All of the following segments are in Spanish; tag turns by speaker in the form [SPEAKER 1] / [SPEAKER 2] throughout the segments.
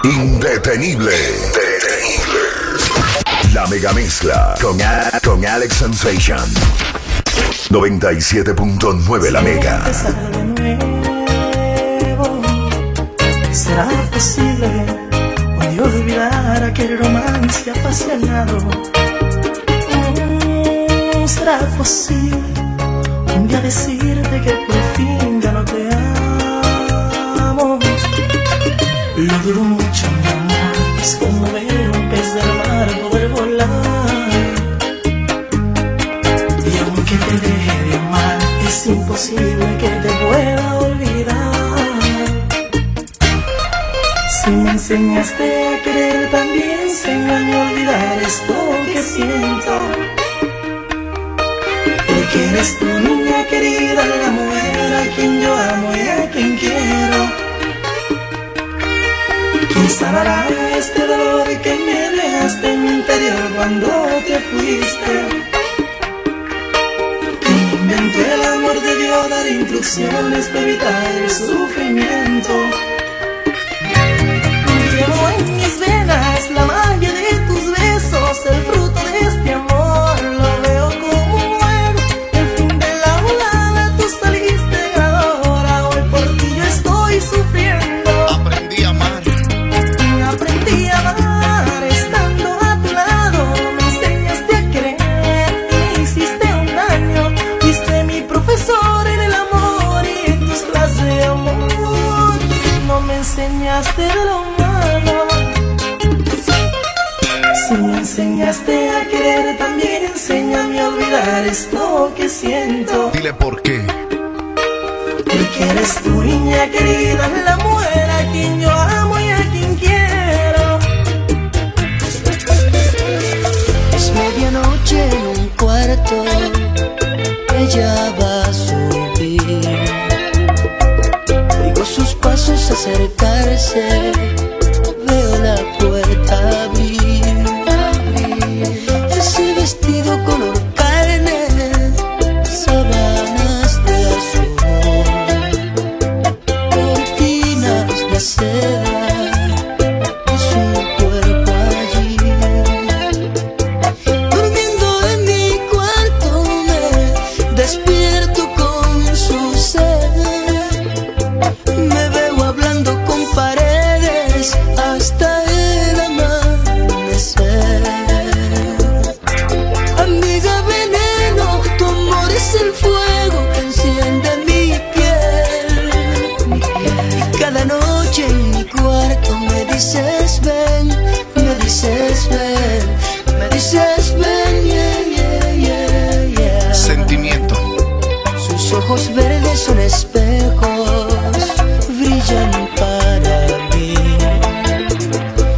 [SPEAKER 1] Indetenible. La mega mezcla con Alex Sensation. 97.9 La Mega.
[SPEAKER 2] ¿Será posible un día olvidar aquel romance apasionado? ¿Será posible un día decirte que por fin ya no te amo? Lo dudo mucho, mi amor, es como ver un pez del mar poder volar. Y aunque te deje de amar, es imposible que te pueda olvidar. Si me enseñaste a querer, también enséñame a olvidar esto que siento. Porque eres tu niña querida, la mujer a quien yo amo y a quien quiero. ¿Quién sanará este dolor que me dejaste en mi interior cuando te fuiste? ¿Quién inventó el amor debió dar instrucciones para evitar el sufrimiento? Llevo en mis venas la magia de tus besos, el fruto de este amor lo veo como muero. El fin de la volada, tú saliste ganadora, hoy por ti yo estoy sufriendo.
[SPEAKER 3] Aprendí a amar.
[SPEAKER 2] Aprendí a amar estando a tu lado, me enseñaste a querer y me hiciste un daño. Fuiste mi profesor en el amor y en tus clases de amor no me enseñaste de lo malo. Si me enseñaste a querer, también enséñame a olvidar esto que siento.
[SPEAKER 3] Dile por qué.
[SPEAKER 2] Porque eres tu niña querida, la mujer a quien yo amo y a quien quiero.
[SPEAKER 4] Es medianoche en un cuarto, ella va a subir. Oigo sus pasos acercarse, veo la puerta abrir. Ese vestido color carne, sábanas de azul, cortinas de seda, y su cuerpo allí. Durmiendo en mi cuarto me despierto con su sed. Me veo hablando con paredes hasta el amanecer. Amiga veneno, tu amor es el fuego que enciende mi piel. Y cada noche en mi cuarto me dices ven, me dices ven, me dices ven, yeah, yeah, yeah, yeah.
[SPEAKER 3] Sentimiento.
[SPEAKER 4] Sus ojos verdes son espejos, brillan para mí.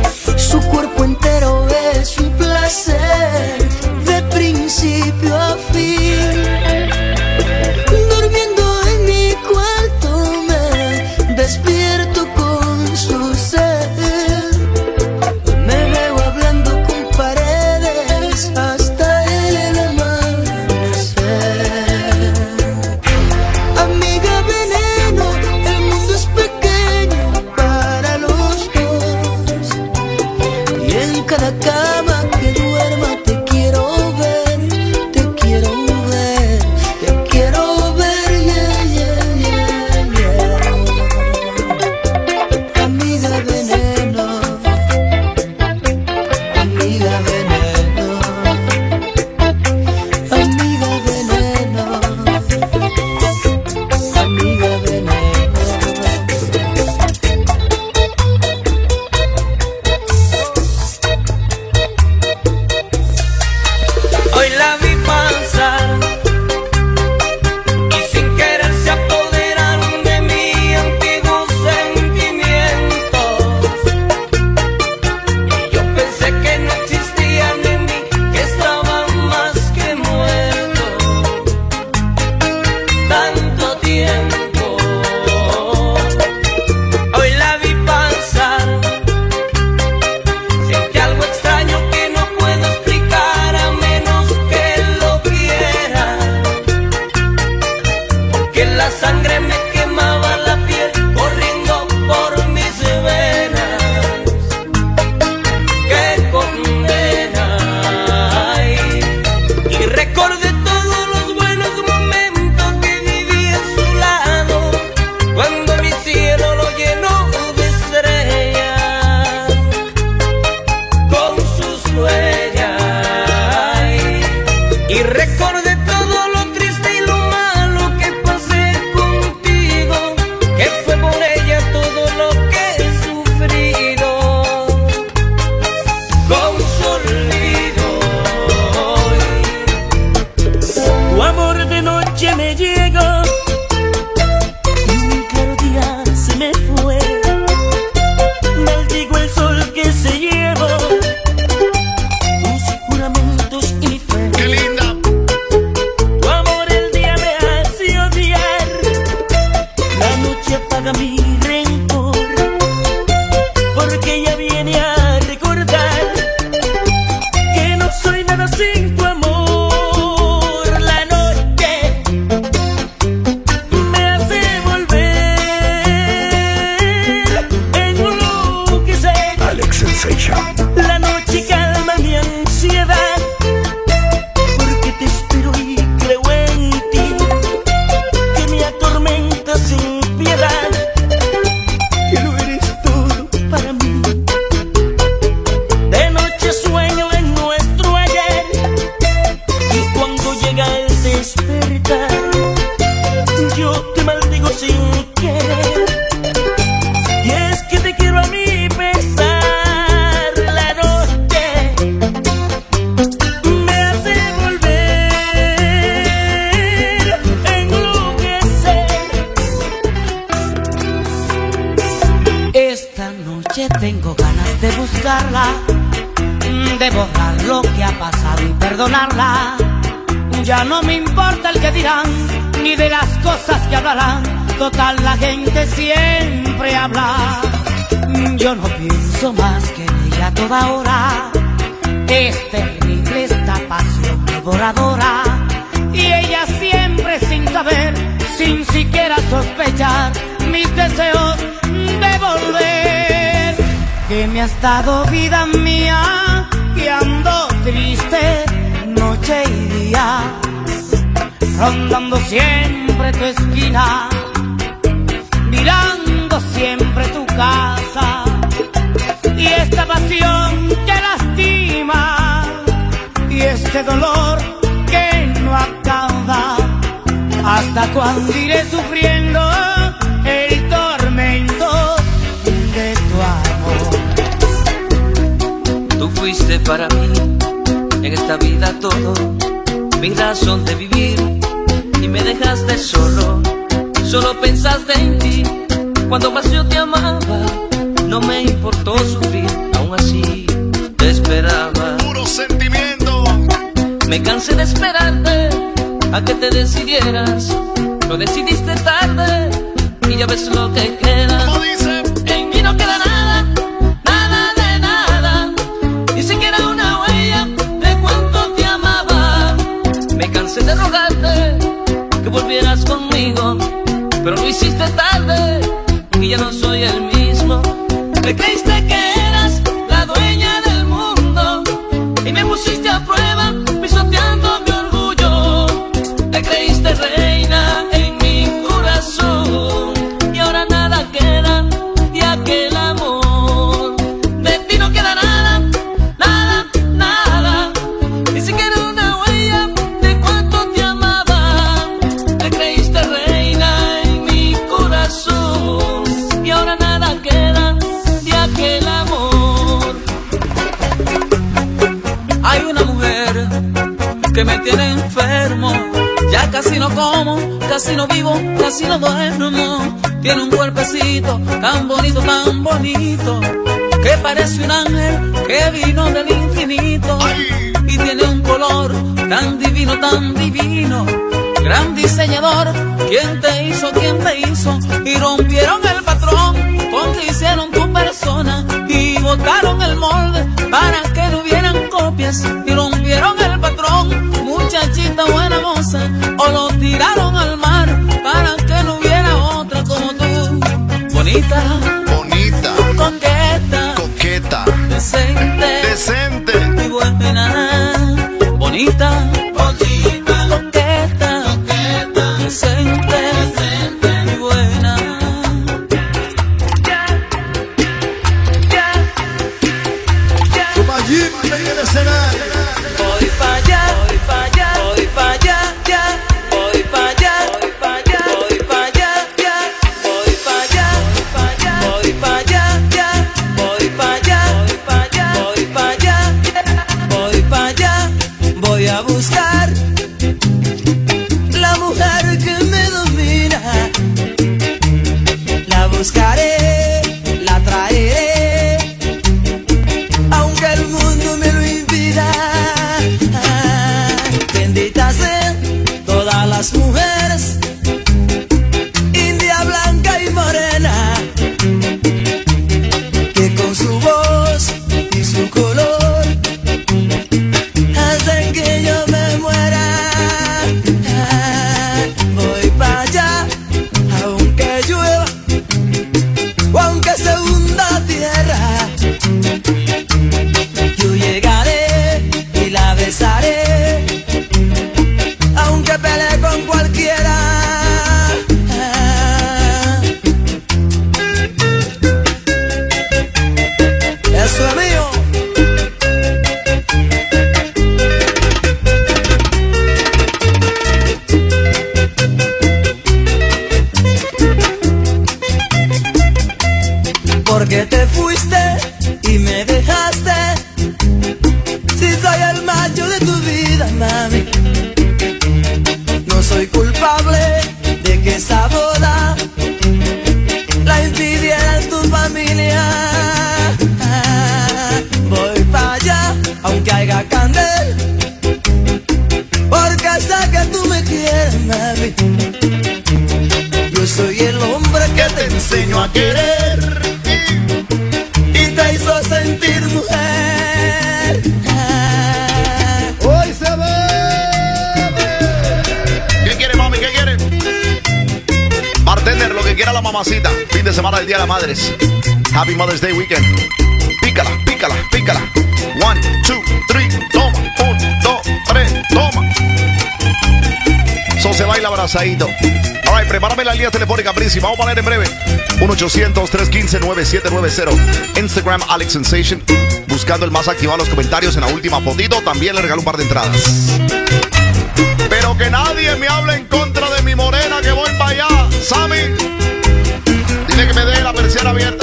[SPEAKER 2] porque ella viene a recordar que no soy nada sin tu amor. La noche me hace volver en un enloquecer.
[SPEAKER 1] Alex Sensation.
[SPEAKER 2] La noche calma mi ansiedad, porque te espero y creo en ti, que me atormenta sin piedad, que lo eres todo para mí. De noche sueño en nuestro ayer, y cuando llega el despertar, yo te maldigo sin querer. Y es que te quiero a mi pesar. La noche me hace volver a enloquecer.
[SPEAKER 5] Esta noche tengo ganas de buscarla, de borrar lo que ha pasado y perdonarla. Ya no me importa el que dirán, ni de las cosas que hablarán. Total, la gente siempre habla. Yo no pienso más que en ella a toda hora. Es terrible esta pasión devoradora. Y ella siempre sin saber, sin siquiera sospechar, mis deseos de volver. Que me has dado vida mía, que ando triste noche y día, rondando siempre tu esquina, mirando siempre tu casa. Y esta pasión que lastima, y este dolor que no acaba, ¿hasta cuándo iré sufriendo el tormento de tu amor?
[SPEAKER 6] Tú fuiste para mí en esta vida todo, mi razón de vivir, y me dejaste solo, solo pensaste en ti. Cuando más yo te amaba, no me importó sufrir, aún así te esperaba.
[SPEAKER 3] Puro sentimiento.
[SPEAKER 6] Me cansé de esperarte a que te decidieras, lo decidiste tarde y ya ves lo que queda.
[SPEAKER 3] Como dice,
[SPEAKER 6] En mí no queda nada, nada de nada, ni siquiera una huella de cuánto te amaba. Me cansé de rogarte que volvieras conmigo, pero lo hiciste tarde y ya no soy el mismo. Me creíste que eras la dueña del mundo y me pusiste a prueba pisoteando mi orgullo. Te creíste reina en mi corazón y ahora nada queda de aquel amor. De ti no queda nada, nada, nada, ni siquiera una huella de cuánto te amaba. Te creíste reina en mi corazón y ahora nada queda de aquel amor. Hay una mujer que me tiene enfermo, ya casi no como, casi no vivo, casi no duermo. Tiene un cuerpecito tan bonito, que parece un ángel que vino del infinito. Y tiene un color tan divino, gran diseñador. ¿Quién te hizo? Y rompieron el patrón con que hicieron tu persona, y botaron el molde para que no hubieran copias. Y rompieron el patrón, muchachita buena moza, o lo tiraron al mar para que no hubiera otra como tú. Bonita,
[SPEAKER 3] bonita,
[SPEAKER 6] coqueta, decente y buena. Bonita, coqueta, decente y buena.
[SPEAKER 3] Tomayín en el escenario.
[SPEAKER 6] Voy pa' allá, voy pa' allá, voy pa' allá, ya. Voy pa' allá, voy pa' allá, voy pa' allá, ya. Voy pa' allá, voy pa' allá, ya. Voy pa' allá, voy pa' allá, voy pa' allá, voy pa' allá, voy a buscar
[SPEAKER 4] y me dejaste. Si soy el macho de tu vida, mami, no soy culpable de que esa boda la impidiera en tu familia. Voy para allá, aunque haya candel, porque sé que tú me quieres, mami. Yo soy el hombre que te enseñó a querer y te hizo sentir mujer.
[SPEAKER 3] Hoy se bebe. ¿Qué quiere, mami? ¿Qué quiere? Bartender, lo que quiera la mamacita. Fin de semana del Día de las Madres. Happy Mother's Day weekend. Pícala, pícala, pícala. 1, 2, 3, toma. 1, 2, 3, toma. So se baila abrazadito. Alright, prepárame la línea telefónica, Príncipe. Vamos a poner en breve 1-800-315-9790. Instagram Alex Sensation. Buscando el más activado en los comentarios en la última fotito. También le regalo un par de entradas. Pero que nadie me hable en contra de mi morena, que voy para allá. Sammy, dile que me deje la persiana abierta.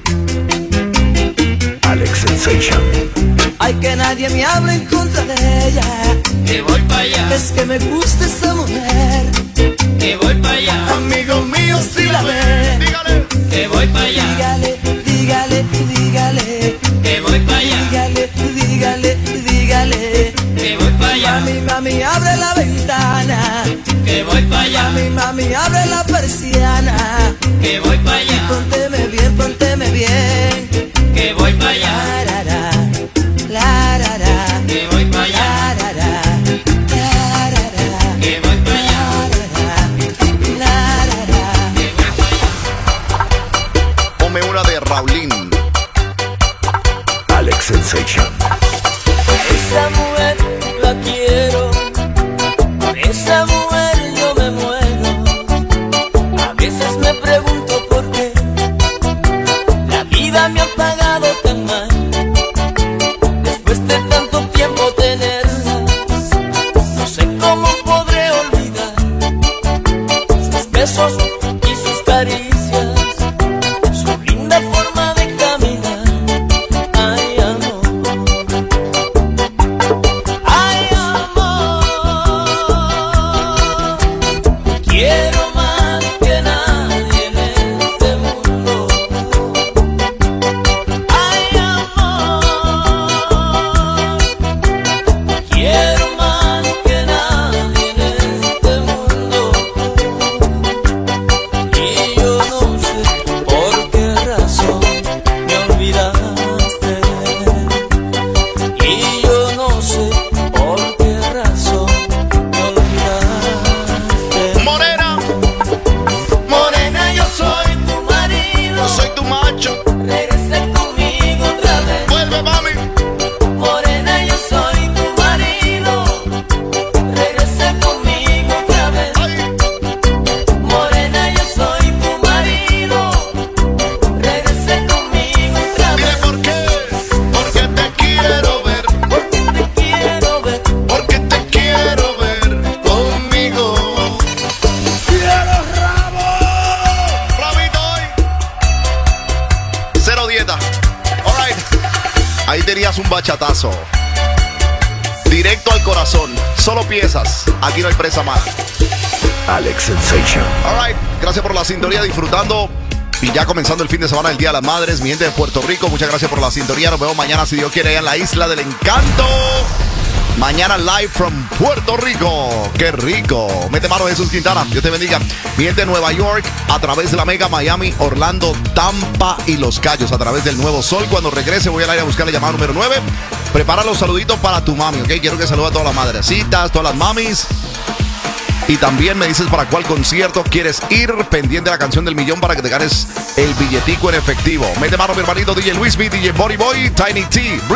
[SPEAKER 1] Alex Sensation.
[SPEAKER 4] Ay, que nadie me hable en contra de ella,
[SPEAKER 6] Que voy para allá,
[SPEAKER 4] es que me gusta esa mujer.
[SPEAKER 6] que voy para allá,
[SPEAKER 4] Amigo mío, si la ve,
[SPEAKER 3] Dígale.
[SPEAKER 6] que voy para allá,
[SPEAKER 4] dígale, dígale, dígale,
[SPEAKER 6] que voy para allá,
[SPEAKER 4] dígale, dígale, dígale.
[SPEAKER 6] que voy para allá,
[SPEAKER 4] Mami, mami, abre la ventana.
[SPEAKER 6] que voy para allá,
[SPEAKER 4] Mami, mami, abre la persiana.
[SPEAKER 6] que voy para allá,
[SPEAKER 4] Pónteme bien, pónteme bien.
[SPEAKER 6] que voy para allá,
[SPEAKER 4] La, ra, ra,
[SPEAKER 6] que voy para allá,
[SPEAKER 4] la, ra, ra,
[SPEAKER 6] que voy para allá,
[SPEAKER 4] la, ra, ra.
[SPEAKER 3] Ponme una de Raulín.
[SPEAKER 1] Alex Sensation.
[SPEAKER 4] Esa mujer la quiero, por esa mujer yo me muero. A veces me pregunto por qué la vida me ha pagado tan mal. Después de tanto tiempo tenerla, no sé cómo podré olvidar sus besos y sus caricias, su linda forma de caminar. Ay, amor. Ay, amor. Quiero más que nadie en este mundo. Ay, amor. Quiero más que nadie en este mundo. Y yo no sé por qué razón me olvidaste. Y yo no sé por qué razón me olvidaste.
[SPEAKER 3] Morena,
[SPEAKER 4] Morena, yo soy tu marido.
[SPEAKER 3] soy tu macho.
[SPEAKER 4] Regresa conmigo otra vez.
[SPEAKER 3] Vuelve, mami.
[SPEAKER 4] Morena, yo soy tu marido. Regresa conmigo otra vez.
[SPEAKER 3] Ay,
[SPEAKER 4] Morena, yo soy tu marido. Regresa conmigo otra
[SPEAKER 3] dile
[SPEAKER 4] vez.
[SPEAKER 3] por qué. Porque te quiero ver.
[SPEAKER 4] Porque te quiero ver.
[SPEAKER 3] Porque te quiero ver conmigo. ¡Quiero rabo! ¡Rabito hoy! Cero dieta. Alright. Ahí tenías un bachatazo. Directo al corazón. Solo piezas. Aquí no hay presa mala.
[SPEAKER 1] Alex Sensation.
[SPEAKER 3] Alright. Gracias por la sintonía. Disfrutando. Y ya comenzando el fin de semana del Día de las Madres. Mi gente de Puerto Rico, muchas gracias por la sintonía. Nos vemos mañana, si Dios quiere, allá en la Isla del Encanto. Mañana live from Puerto Rico. ¡Qué rico! Mete mano, Jesús Quintana. Dios te bendiga. Mi gente de Nueva York, a través de la Mega, Miami, Orlando, Tampa y Los Cayos, a través del Nuevo Sol. Cuando regrese voy al aire a buscar la llamada número 9. Prepara los saluditos para tu mami, ¿ok? Quiero que salude a todas las madrecitas, todas las mamis. Y también me dices para cuál concierto quieres ir, pendiente de la canción del millón para que te ganes el billetico en efectivo. Mete mano, mi hermanito DJ Luis B, DJ Body Boy, Tiny T.